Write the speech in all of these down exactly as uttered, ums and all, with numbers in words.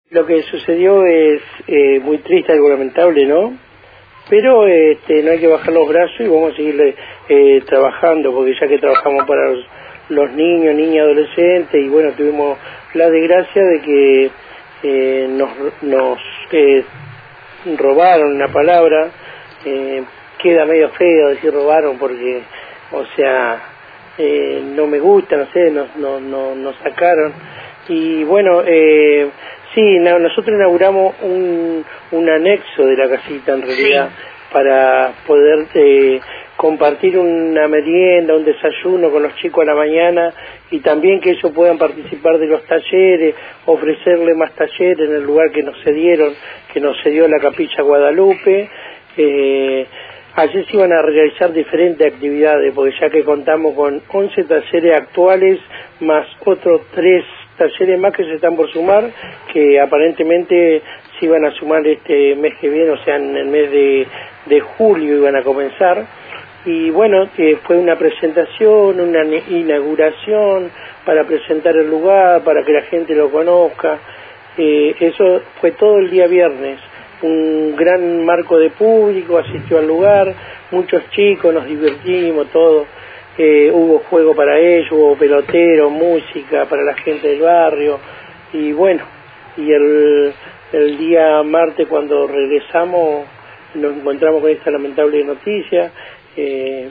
Lo que sucedió es eh, muy triste, algo lamentable, ¿no? Pero este, no hay que bajar los brazos y vamos a seguir eh, trabajando, porque ya que trabajamos para los, los niños, niñas, adolescentes, y bueno, tuvimos la desgracia de que eh, nos, nos eh, robaron una palabra, eh, queda medio feo decir robaron porque, o sea, eh, no me gusta, no sé, nos, nos, nos, nos sacaron, y bueno, eh, sí, no, nosotros inauguramos un, un anexo de la casita en realidad, sí, para poder eh, compartir una merienda, un desayuno con los chicos a la mañana y también que ellos puedan participar de los talleres, ofrecerle más talleres en el lugar que nos cedieron, que nos cedió la Capilla Guadalupe. Eh, allí se iban a realizar diferentes actividades, porque ya que contamos con once talleres actuales, más otros tres talleres más que se están por sumar, que aparentemente se iban a sumar este mes que viene, o sea, en el mes de, de julio iban a comenzar. Y bueno, eh, fue una presentación, una inauguración para presentar el lugar, para que la gente lo conozca. Eh, eso fue todo el día viernes. Un gran marco de público asistió al lugar, muchos chicos, nos divertimos, todo. Eh, hubo juego para ellos, hubo pelotero, música para la gente del barrio, y bueno, y el, el día martes cuando regresamos nos encontramos con esta lamentable noticia. Eh,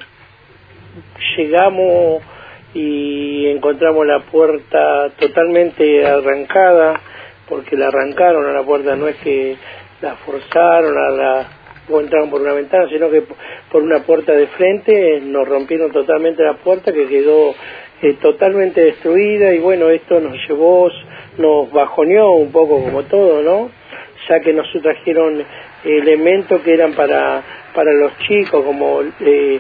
llegamos y encontramos la puerta totalmente arrancada, porque la arrancaron a la puerta, no es que la forzaron a la o entraron por una ventana, sino que por una puerta de frente nos rompieron totalmente la puerta, que quedó eh, totalmente destruida, y bueno, esto nos llevó, nos bajoneó un poco como todo, ¿no? Ya que nos trajeron elementos que eran para para los chicos, como eh,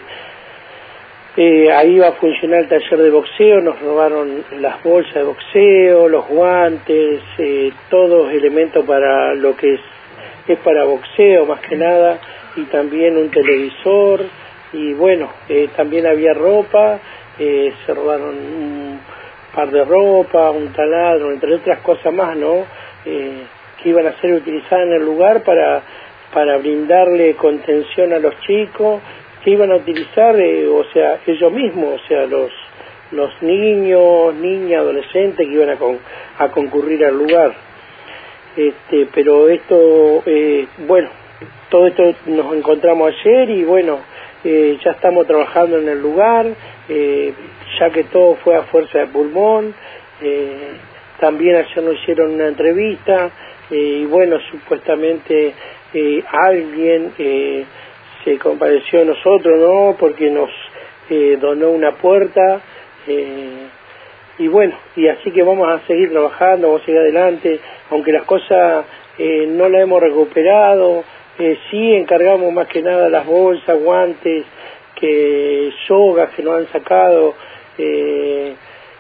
eh, ahí iba a funcionar el taller de boxeo, nos robaron las bolsas de boxeo, los guantes, eh, todos elementos para lo que es es para boxeo más que nada, y también un televisor, y bueno, eh, también había ropa, eh, se robaron un par de ropa, un taladro, entre otras cosas más, ¿no? Eh, que iban a ser utilizadas en el lugar para, para brindarle contención a los chicos, que iban a utilizar, eh, o sea, ellos mismos, o sea, los, los niños, niñas, adolescentes que iban a, con, a concurrir al lugar. Este, pero esto, eh, bueno, todo esto nos encontramos ayer y bueno, eh, ya estamos trabajando en el lugar, eh, ya que todo fue a fuerza de pulmón. Eh, también ayer nos hicieron una entrevista, eh, y bueno, supuestamente eh, alguien eh, se compadeció de nosotros, ¿no? Porque nos eh, donó una puerta. Eh, Y bueno, y así que vamos a seguir trabajando, vamos a seguir adelante, aunque las cosas eh, no las hemos recuperado, eh, sí encargamos más que nada las bolsas, guantes, que sogas que nos han sacado, eh,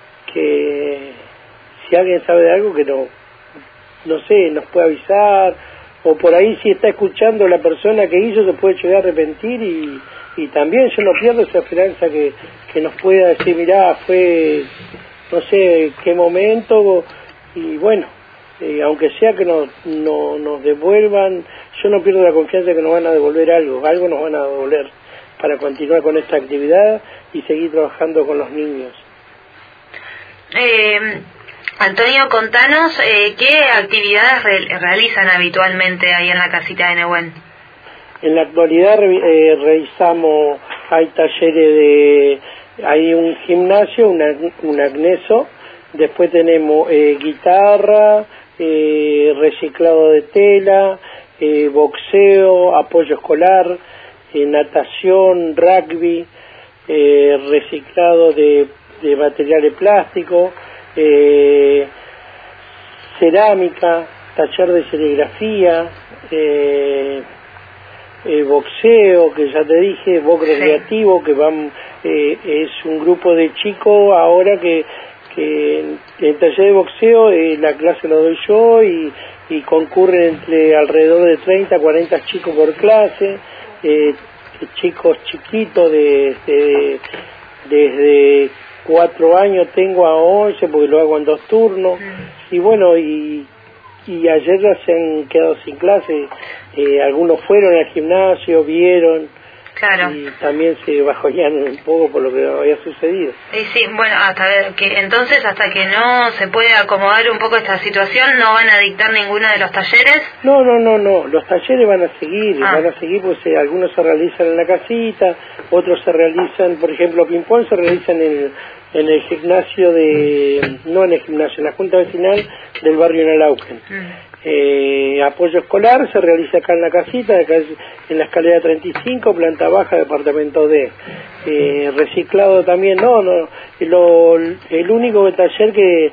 que si alguien sabe de algo que no, no sé, nos puede avisar, o por ahí si está escuchando la persona que hizo se puede llegar a arrepentir, y, y también yo no pierdo esa esperanza que, que nos pueda decir, mirá, fue no sé qué momento, y bueno, eh, aunque sea que nos, no, nos devuelvan, yo no pierdo la confianza que nos van a devolver algo, algo nos van a devolver para continuar con esta actividad y seguir trabajando con los niños. Eh, Antonio, contanos eh, qué actividades re realizan habitualmente ahí en la casita de Nehuen. En la actualidad eh, realizamos, hay talleres de... Hay un gimnasio, una, un agneso, después tenemos eh, guitarra, eh, reciclado de tela, eh, boxeo, apoyo escolar, eh, natación, rugby, eh, reciclado de, de materiales plásticos, eh, cerámica, taller de serigrafía, eh, eh, boxeo, que ya te dije, box recreativo, que van... Eh, es un grupo de chicos ahora que, que en el taller de boxeo eh, la clase lo doy yo, y, y concurren entre alrededor de treinta, cuarenta chicos por clase, eh, chicos chiquitos de, de, desde cuatro años tengo a once porque lo hago en dos turnos, y bueno, y y ayer ya se han quedado sin clase, eh, algunos fueron al gimnasio, vieron, claro, y también se bajonearon un poco por lo que había sucedido. Y sí, bueno, hasta ver que entonces hasta que no se puede acomodar un poco esta situación, ¿no van a dictar ninguno de los talleres? No, no, no, no, los talleres van a seguir, ah. van a seguir, pues eh, algunos se realizan en la casita, otros se realizan, por ejemplo, ping-pong se realizan en, en el gimnasio de, no en el gimnasio, en la junta vecinal del barrio Nalauquen. Mm. Eh, apoyo escolar se realiza acá en la casita, acá en la escalera treinta y cinco, planta baja, departamento D. Eh, reciclado también, no, no, lo, el único taller que,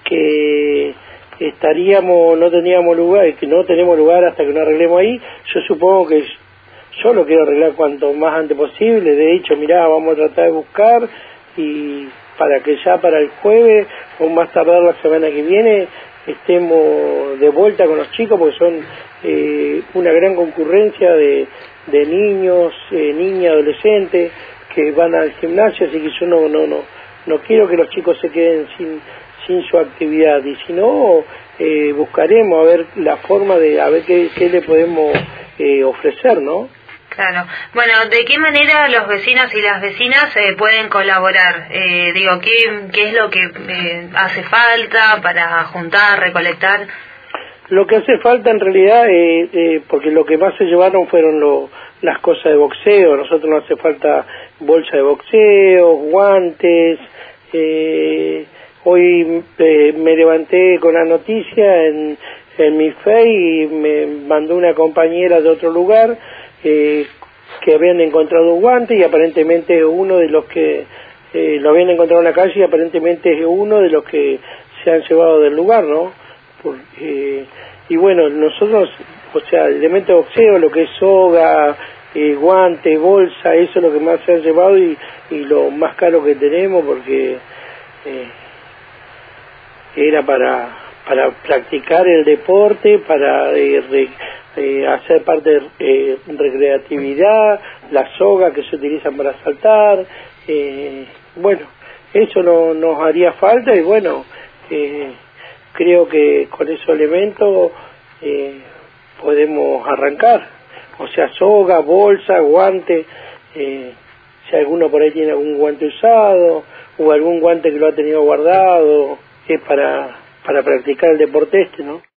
que estaríamos, no teníamos lugar, que no tenemos lugar hasta que no arreglemos ahí, yo supongo que yo lo quiero arreglar cuanto más antes posible. De hecho, mirá, vamos a tratar de buscar y para que ya para el jueves o más tardar la semana que viene estemos de vuelta con los chicos, porque son eh, una gran concurrencia de, de niños, eh, niñas, adolescentes que van al gimnasio, así que yo no no no no quiero que los chicos se queden sin sin su actividad, y si no eh, buscaremos a ver la forma de a ver qué, qué le podemos eh, ofrecer, ¿no? Claro. Bueno, ¿de qué manera los vecinos y las vecinas eh, pueden colaborar? Eh, digo, ¿qué, ¿qué es lo que eh, hace falta para juntar, recolectar? Lo que hace falta en realidad, eh, eh, porque lo que más se llevaron fueron lo, las cosas de boxeo. A nosotros nos hace falta bolsa de boxeo, guantes. Eh, hoy eh, me levanté con la noticia en, en mi Face y me mandó una compañera de otro lugar Eh, que habían encontrado un guante y aparentemente uno de los que eh, lo habían encontrado en la calle y aparentemente es uno de los que se han llevado del lugar, ¿no? Por, eh, y bueno, nosotros, o sea, el elemento de boxeo, lo que es soga, eh, guante, bolsa, eso es lo que más se han llevado y, y lo más caro que tenemos porque eh, era para, para practicar el deporte, para eh, re, Eh, hacer parte de eh, recreatividad, la soga que se utilizan para saltar, eh, bueno, eso no, nos haría falta y bueno, eh, creo que con esos elementos eh, podemos arrancar, o sea, soga, bolsa, guante, eh, si alguno por ahí tiene algún guante usado o algún guante que lo ha tenido guardado, es para, para practicar el deporte este, ¿no?